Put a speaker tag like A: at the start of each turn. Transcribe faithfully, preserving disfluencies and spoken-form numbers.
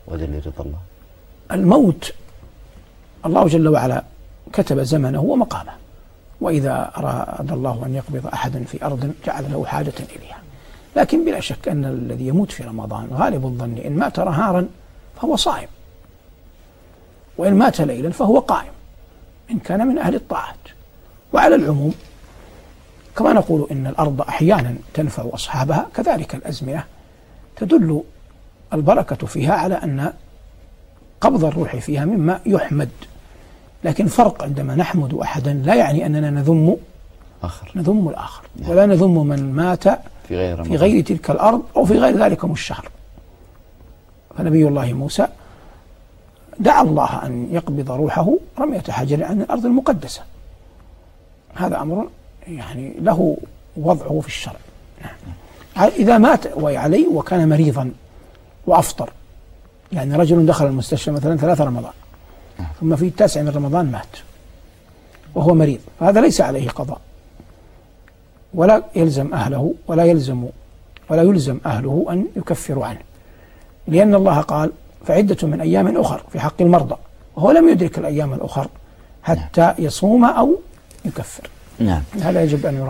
A: وجل رضا الله؟
B: الموت الله جل وعلا كتب زمنه ومقامه، وإذا أراد الله أن يقبض أحدا في أرض جعل له حاجة إليها. لكن بلا شك أن الذي يموت في رمضان غالب الظن إن مات نهارا فهو صائم، وإن مات ليلا فهو قائم إن كان من أهل الطاعات. وعلى العموم كما نقول إن الأرض أحيانا تنفع أصحابها، كذلك الأزمنة تدل البركة فيها على أن قبض الروح فيها مما يحمد. لكن فرق عندما نحمد أحدا لا يعني أننا نذم
A: آخر.
B: نذم الآخر، ولا نذم من مات
A: في غير,
B: في غير تلك الأرض أو في غير ذلكم الشهر. فنبي الله موسى دعا الله أن يقبض روحه رمية حجر عن الأرض المقدسة. هذا أمر يعني له وضعه في الشرع. إذا مات وعليه وكان مريضا وأفطر، يعني رجل دخل المستشفى مثلا ثلاثة رمضان ثم في التاسع من رمضان مات وهو مريض، فهذا ليس عليه قضاء، ولا يلزم أهله ولا يلزم ولا يلزم أهله أن يكفروا عنه، لأن الله قال فعدة من أيام أخر في حق المرضى، وهو لم يدرك الأيام الأخر حتى يصوم أو يكفر.
A: نعم.
B: هذا يجب أن يرى.